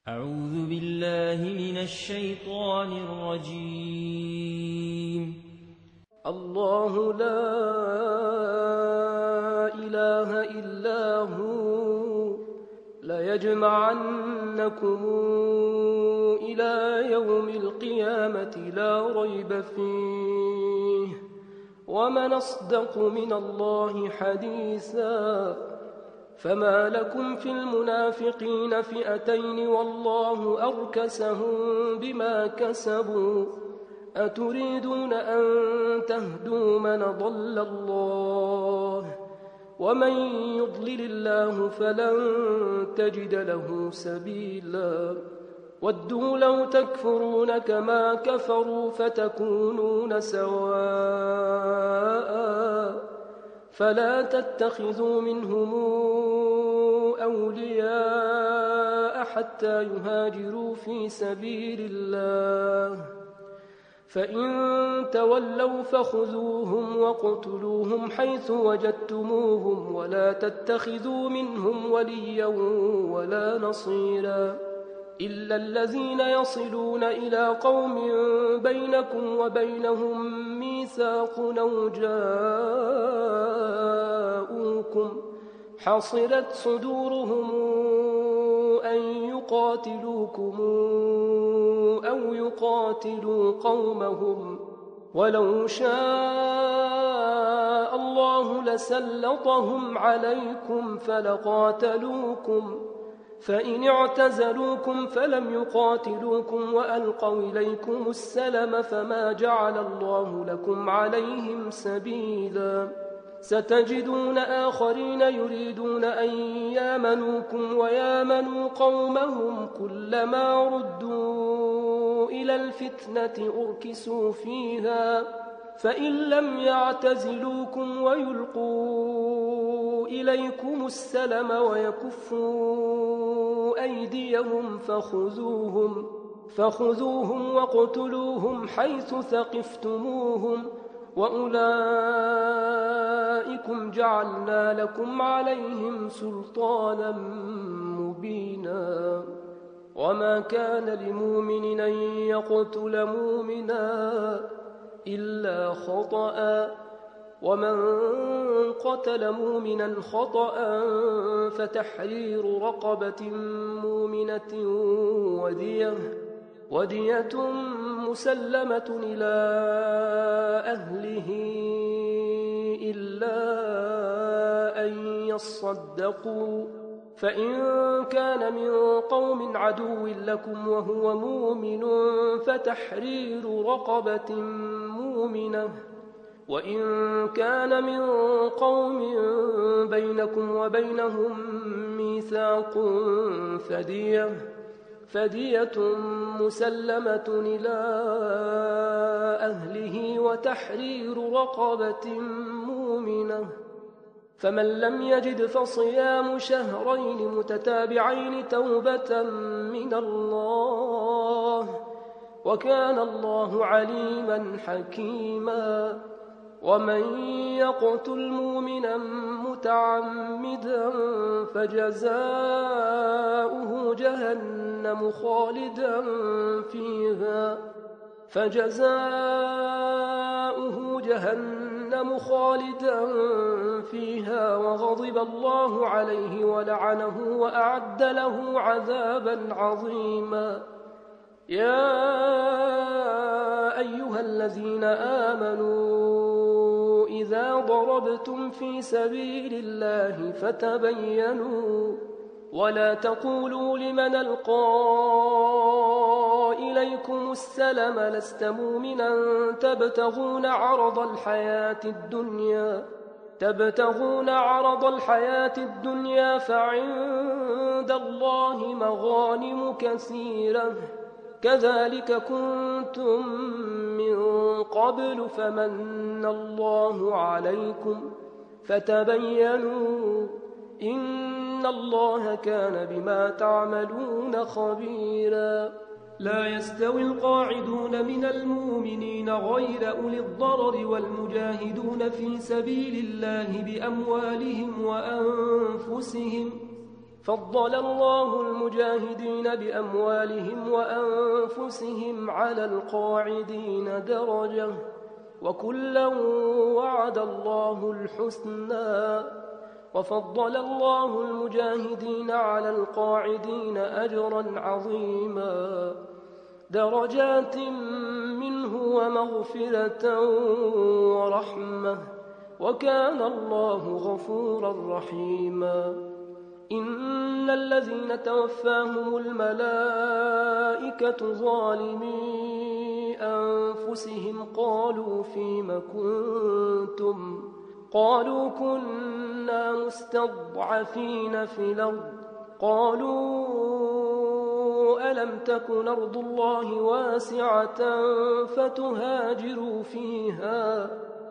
أعوذ بالله من الشيطان الرجيم. الله لا إله إلا هو ليجمعنكم إلى يوم القيامة لا ريب فيه ومن أصدق من الله حديثا. فما لكم في المنافقين فئتين والله أركسهم بما كسبوا أتريدون أن تهدوا من ضل الله ومن يضلل الله فلن تجد له سبيلا. ودوا لو تكفرون كما كفروا فتكونون سواء فلا تتخذوا منهم أولياء حتى يهاجروا في سبيل الله فإن تولوا فخذوهم وقتلوهم حيث وجدتموهم ولا تتخذوا منهم وليا ولا نصيرا إلا الذين يصلون إلى قوم بينكم وبينهم ميثاق أو جاءوكم حصرت صدورهم أن يقاتلوكم أو يقاتلوا قومهم ولو شاء الله لسلطهم عليكم فلقاتلوكم فإن اعتزلوكم فلم يقاتلوكم وألقوا إليكم السلم فما جعل الله لكم عليهم سبيلا. ستجدون آخرين يريدون أن يامنوكم ويامنوا قومهم كلما ردوا إلى الفتنة أركسوا فيها فإن لم يعتزلوكم ويلقوا إليكم السلم ويكفوا أيديهم فخذوهم وقتلوهم حيث ثقفتموهم وأولئكم جعلنا لكم عليهم سلطانا مبينا. وما كان لمؤمن أن يقتل مؤمنا إلا خطأ ومن قتل مؤمنا خطأ فتحرير رقبة مؤمنة ودية مسلمة إلى أهله إلا أن يصدقوا فإن كان من قوم عدو لكم وهو مؤمن فتحرير رقبة مؤمنة وإن كان من قوم بينكم وبينهم ميثاق فدية مسلمة إلى أهله وتحرير رقبة مؤمنة فمن لم يجد فصيام شهرين متتابعين توبة من الله وكان الله عليما حكيما. ومن يقتل مؤمنا متعمدا فجزاؤه جهنم خالدا فيها وغضب الله عليه ولعنه وأعد له عذابا عظيما. يا أيها الذين آمنوا إذا ضربتم في سبيل الله فتبينوا ولا تقولوا لمن ألقى إليكم السلم لست مؤمنا تبتغون عرض الحياة الدنيا فعند الله مغانم كثيرة كذلك كنتم من قبل فمن الله عليكم فتبينوا إن الله كان بما تعملون خبيرا. لا يستوي القاعدون من المؤمنين غير أولي الضرر والمجاهدون في سبيل الله بأموالهم وأنفسهم فضل الله المجاهدين بأموالهم وأنفسهم على القاعدين درجة وكلا وعد الله الحسنى وفضل الله المجاهدين على القاعدين أجرا عظيما درجات منه ومغفرة ورحمة وكان الله غفورا رحيما إن الذين توفاهم الملائكة ظالمي أنفسهم قالوا فيم كنتم قالوا كنا مستضعفين في الأرض قالوا ألم تكن أرض الله واسعة فتهاجروا فيها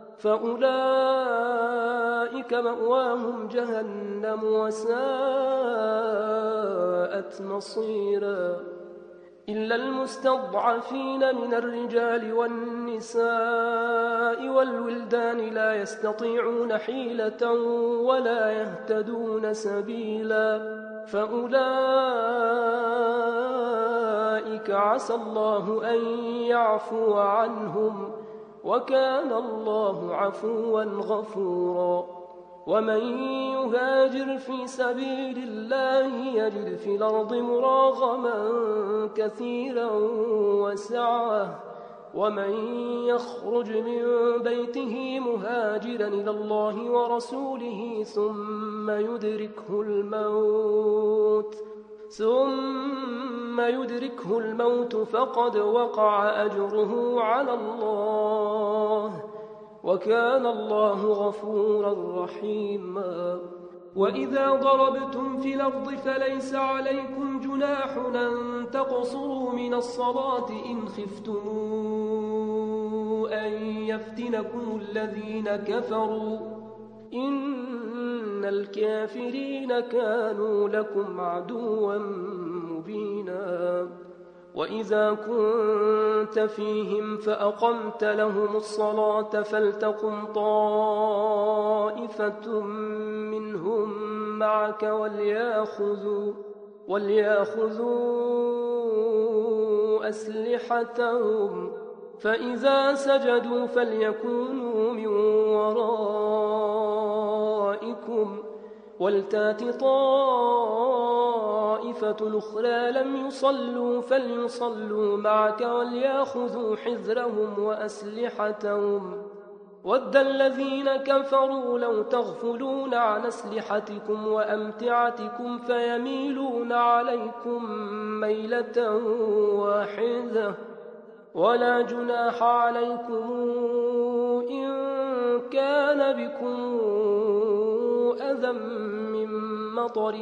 فأولئك مأواهم جهنم وساءت مصيرا إلا المستضعفين من الرجال والنساء والولدان لا يستطيعون حيلة ولا يهتدون سبيلا فأولئك عسى الله أن يعفو عنهم وكان الله عفوا غفورا ومن يهاجر في سبيل الله يجد في الأرض مراغما كثيرا وسعة ومن يخرج من بيته مهاجرا إلى الله ورسوله ثم يدركه الموت فقد وقع أجره على الله وكان الله غفورا رحيما وإذا ضربتم في الأرض فليس عليكم جناح أن تقصروا من الصلاة إن خفتم أن يفتنكم الذين كفروا إن الكافرين كانوا لكم عدوا مبينا وإذا كنت فيهم فأقمت لهم الصلاة فلتقم طائفة منهم معك وليأخذوا أسلحتهم فإذا سجدوا فليكونوا من ورائكم ولتات طائفة أخرى لم يصلوا فليصلوا معك وليأخذوا حذرهم وأسلحتهم ود الذين كفروا لو تغفلون عن أسلحتكم وأمتعتكم فيميلون عليكم ميلة واحدة ولا جناح عليكم إن كان بكم أذى من مطر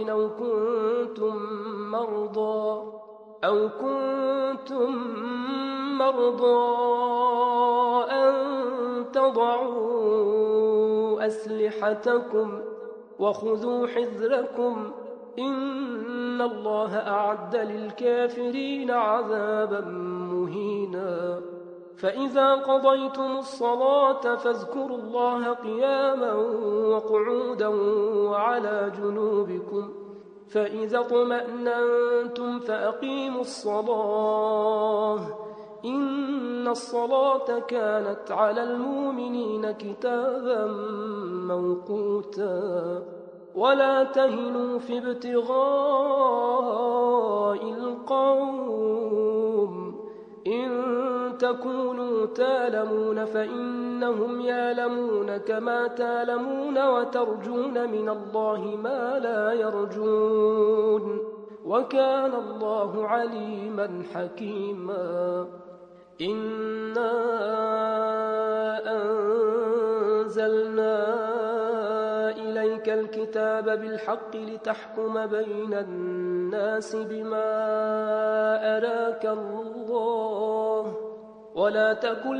أو كنتم مرضى أن تضعوا أسلحتكم وخذوا حذركم إن الله أعد للكافرين عذابا مهينا فإذا قضيتم الصلاة فاذكروا الله قياما وقعودا وعلى جنوبكم فإذا اطمأننتم فأقيموا الصلاة إن الصلاة كانت على المؤمنين كتابا موقوتا ولا تهنوا في ابتغاء القوم إن تكونوا تالمون فإنهم يالمون كما تالمون وترجون من الله ما لا يرجون وكان الله عليما حكيما إنا أنزلنا إليك الكتاب بالحق لتحكم بين الناس بما أراك الله ولا تكن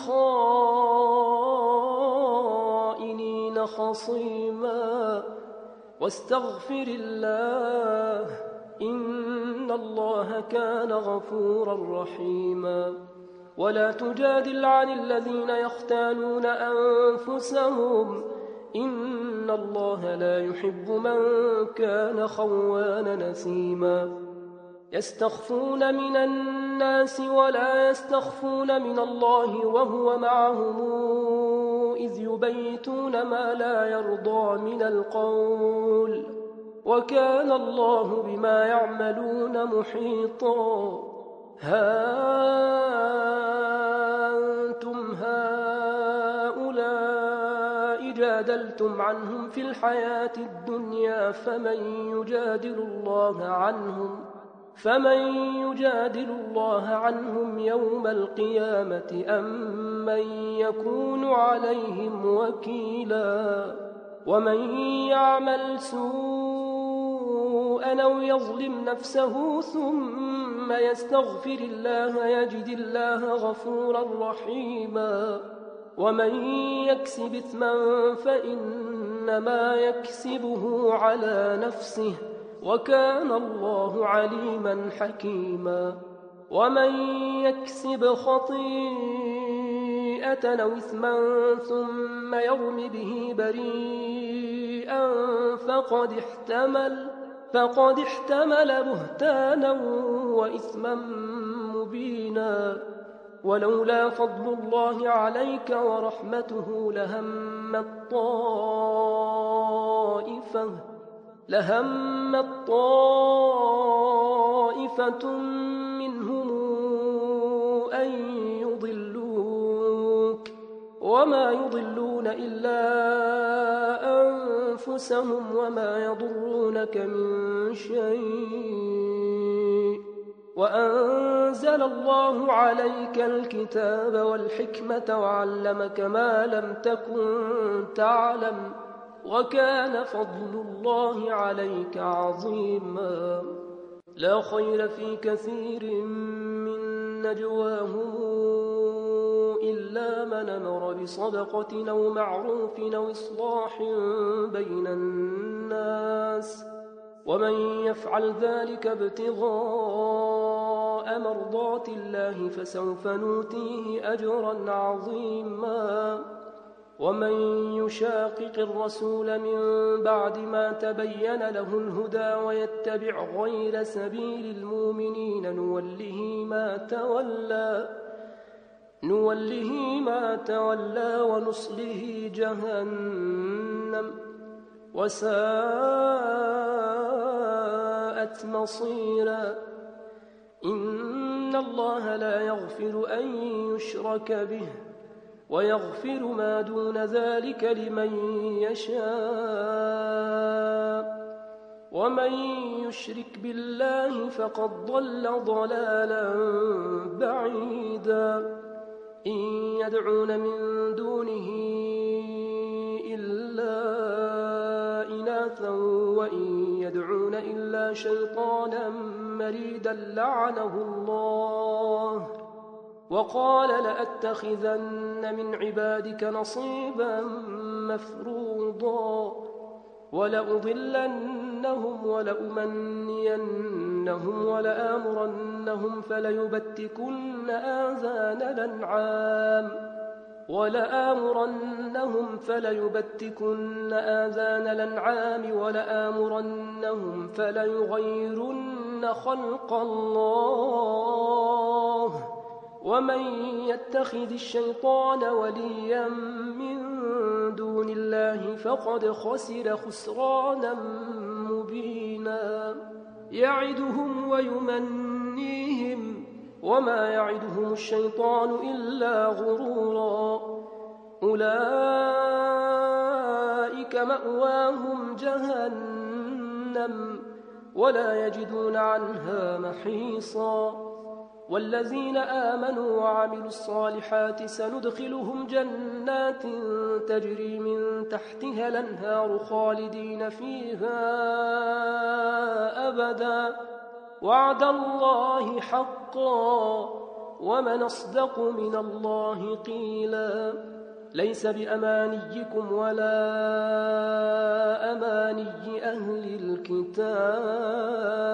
للخائنين خصيما واستغفر الله إن الله كان غفورا رحيما ولا تجادل عن الذين يختانون أنفسهم إن إن الله لا يحب من كان خوانا نثيما يستخفون من الناس ولا يستخفون من الله وهو معهم إذ يبيتون ما لا يرضى من القول وكان الله بما يعملون محيطا ها أنتم هؤلاء جادلتم عنهم في الحياة الدنيا فمن يجادل الله عنهم يوم القيامة أم من يكون عليهم وكيلا ومن يعمل سوءا أو يظلم نفسه ثم يستغفر الله يجد الله غفورا رحيما ومن يكسب إثما فإنما يكسبه على نفسه وكان الله عليما حكيما ومن يكسب خطيئة أو إثما ثم يرم به بريئا فقد احتمل بهتانا وإثما مبينا ولولا فضل الله عليك ورحمته لهمت طائفة منهم أن يضلوك وما يضلون إلا أنفسهم وما يضرونك من شيء وأنزل الله عليك الكتاب والحكمة وعلمك ما لم تكن تعلم وكان فضل الله عليك عظيما لا خير في كثير من نجواهم إلا من أمر بصدقة أو معروف أو إصلاح بين الناس ومن يفعل ذلك ابتغاء مرضات الله فسوف نؤتيه أجرا عظيما ومن يشاقق الرسول من بعد ما تبين له الهدى ويتبع غير سبيل المؤمنين نوله ما تولى ونصله جهنم وساءت مصيرا إن الله لا يغفر أن يشرك به ويغفر ما دون ذلك لمن يشاء ومن يشرك بالله فقد ضل ضلالا بعيدا إن يدعون من دونه إلا إناثا وإن يدعون إلا شيطانا مريدا لعنه الله وقال لأتخذن من عبادك نصيبا مفروضا ولأضلنهم ولأمنينهم ولآمرنهم فليبتكن آذان الأنعام ولآمرنهم فليغيرن خلق الله ومن يتخذ الشيطان وليا من دون الله فقد خسر خسرانا مبينا يعدهم ويمنيهم وما يعدهم الشيطان إلا غرورا أولئك مأواهم جهنم ولا يجدون عنها محيصا والذين آمنوا وعملوا الصالحات سندخلهم جنات تجري من تحتها الأنهار خالدين فيها أبدا وعد الله حقا ومن أصدق من الله قيلا ليس بأمانيكم ولا أماني أهل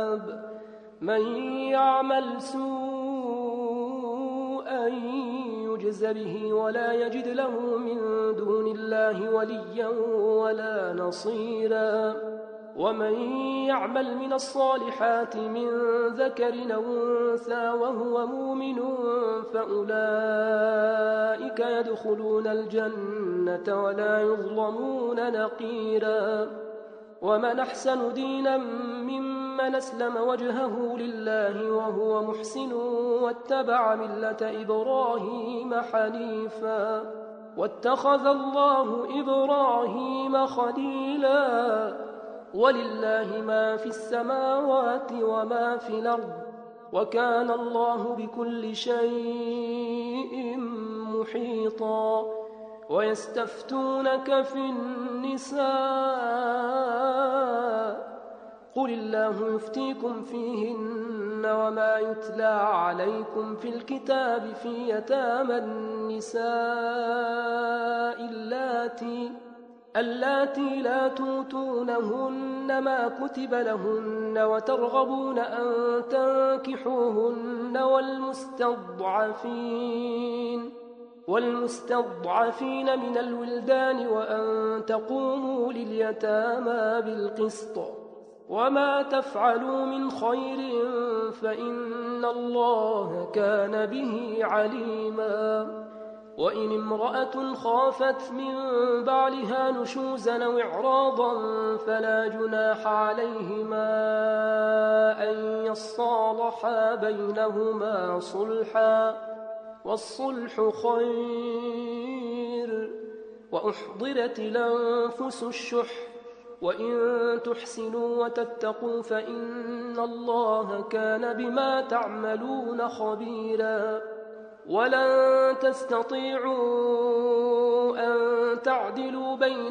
الكتاب من يعمل سوءا يعجز به ولا يجد له من دون الله وليا ولا نصيرا ومن يعمل من الصالحات من ذكر أو أنثى وهو مؤمن فأولئك يدخلون الجنة ولا يظلمون نقيرا ومن أحسن دينا ممن أسلم وجهه لله وهو محسن واتبع ملة إبراهيم حنيفا واتخذ الله إبراهيم خليلا ولله ما في السماوات وما في الأرض وكان الله بكل شيء محيطا ويستفتونك في النساء قل الله يفتيكم فيهن وما يتلى عليكم في الكتاب في يتامى النساء اللاتي لا توتونهن ما كتب لهن وترغبون أن تنكحوهن والمستضعفين من الولدان وأن تقوموا لليتامى بالقسط وما تفعلوا من خير فإن الله كان به عليما وإن امرأة خافت من بعلها نشوزا أو إعراضا فلا جناح عليهما أن يصالحا بينهما صلحا والصلح خير وأحضرت الأنفس الشح وإن تحسنوا وتتقوا فإن الله كان بما تعملون خبيرا ولن تستطيعوا أن تعدلوا بين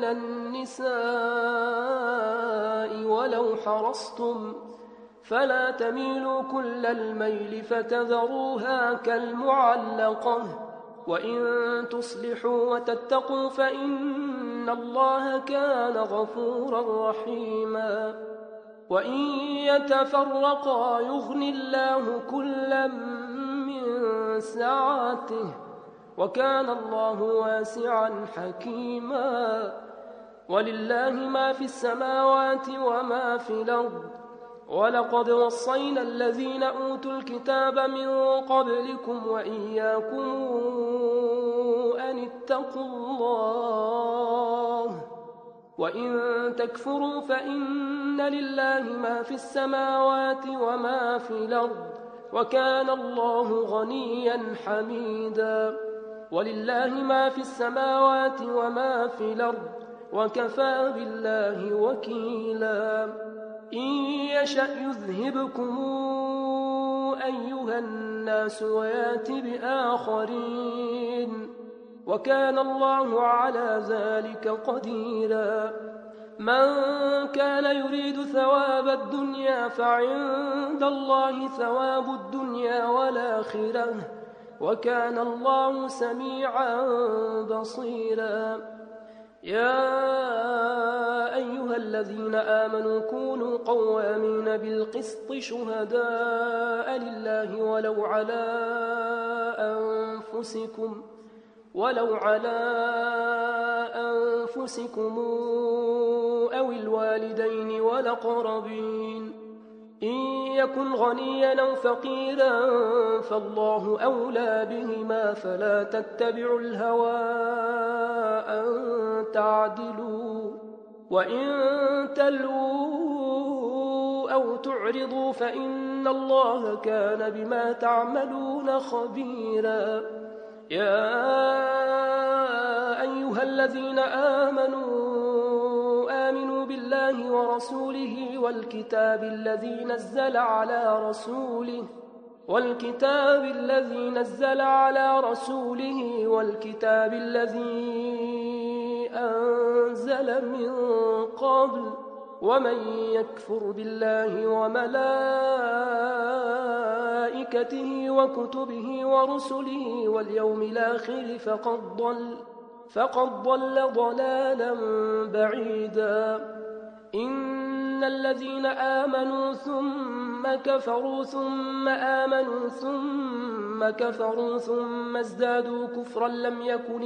النساء ولو حرصتم فلا تميلوا كل الميل فتذروها كالمعلقة وإن تصلحوا وتتقوا فإن الله كان غفورا رحيما وإن يتفرقا يغن الله كلا من سعته وكان الله واسعا حكيما ولله ما في السماوات وما في الأرض ولقد وصينا الذين أوتوا الكتاب من قبلكم وإياكم أن اتقوا الله وإن تكفروا فإن لله ما في السماوات وما في الأرض وكان الله غنيا حميدا ولله ما في السماوات وما في الأرض وكفى بالله وكيلا إن يشأ يذهبكم أيها الناس ويات بآخرين وكان الله على ذلك قديرا من كان يريد ثواب الدنيا فعند الله ثواب الدنيا والآخرة وكان الله سميعا بصيرا يا أيها الذين آمنوا كونوا قوامين بالقسط شهداء لله ولو على أنفسكم أو الوالدين والأقربين إن يكن غنيا أو فقيرا فالله أولى بهما فلا تتبعوا الهوى أن تعدلوا وإن تلووا أو تعرضوا فإن الله كان بما تعملون خبيرا يا أيها الذين آمنوا بالله ورسوله والكتاب الذي نزل على رسوله والكتاب الذي أنزل من قبل ومن يكفر بالله وملائكته وكتبه ورسله واليوم الآخر فقد ضل ضلالا بعيدا إن الذين آمنوا ثم ثم كفروا ثم آمنوا ثم كفروا ثم ازدادوا كفرا لم يكن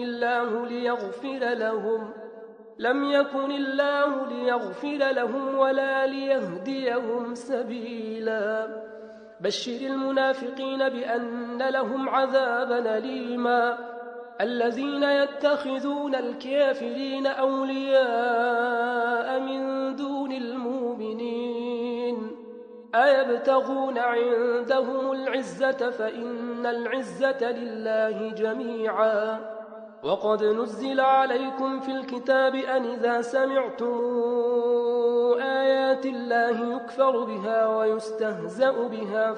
الله ليغفر لهم ولا ليهديهم سبيلا بشر المنافقين بأن لهم عذابا أليما الذين يتخذون الكافرين أولياء من دون المؤمنين أيبتغون عندهم العزة فإن العزة لله جميعا وقد نزل عليكم في الكتاب أن إذا سمعتم آيات الله يكفر بها ويستهزأ بها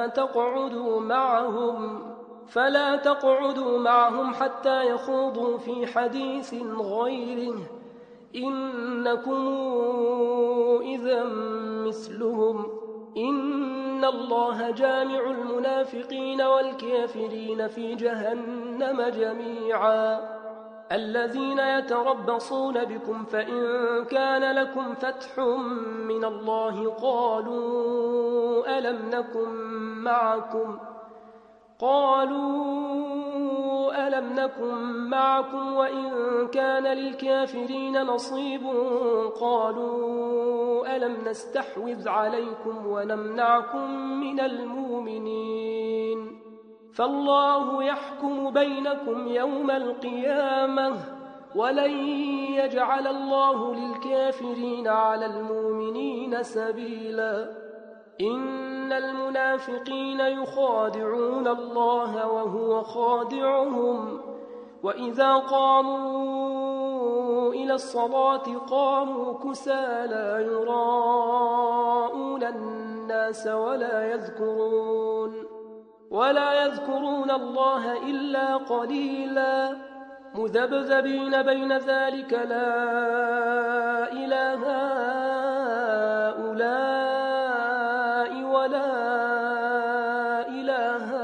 فلا تقعدوا معهم حتى يخوضوا في حديث غيره إنكم إذا مثلهم إن الله جامع المنافقين والكافرين في جهنم جميعا الذين يتربصون بكم فإن كان لكم فتح من الله قالوا ألم نكن معكم وإن كان للكافرين نصيب قالوا ألم نستحوذ عليكم ونمنعكم من المؤمنين فالله يحكم بينكم يوم القيامة ولن يجعل الله للكافرين على المؤمنين سبيلا إن المنافقين يخادعون الله وهو خادعهم وإذا قاموا إلى الصلاة قاموا كسالى يراءون الناس ولا يذكرون الله إلا قليلا مذبذبين بين ذلك لا إله هؤلاء ولا إله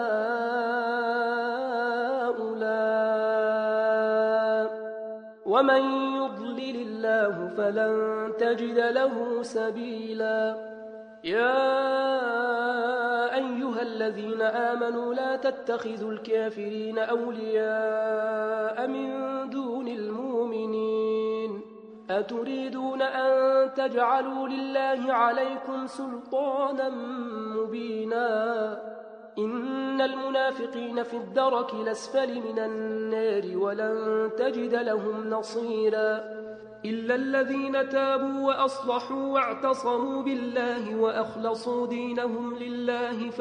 هؤلاء ومن يضلل الله فلن تجد له سبيلا يا أيها الذين آمنوا لا تتخذوا الكافرين أولياء من دون المؤمنين أتريدون أن تجعلوا لله عليكم سلطانا مبينا إن المنافقين في الدرك الأسفل من النار ولن تجد لهم نصيرا إلا الذين تابوا وأصلحوا واعتصموا بالله وأخلصوا دينهم لله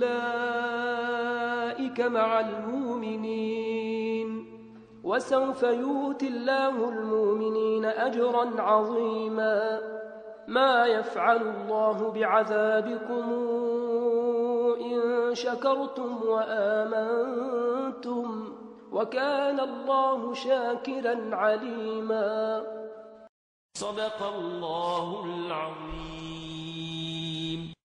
فأولئك مع المؤمنين وسوف يؤتي الله المؤمنين أجرا عظيما ما يفعل الله بعذابكم إن شكرتم وآمنتم وكان الله شاكرا عليما صدق الله العظيم.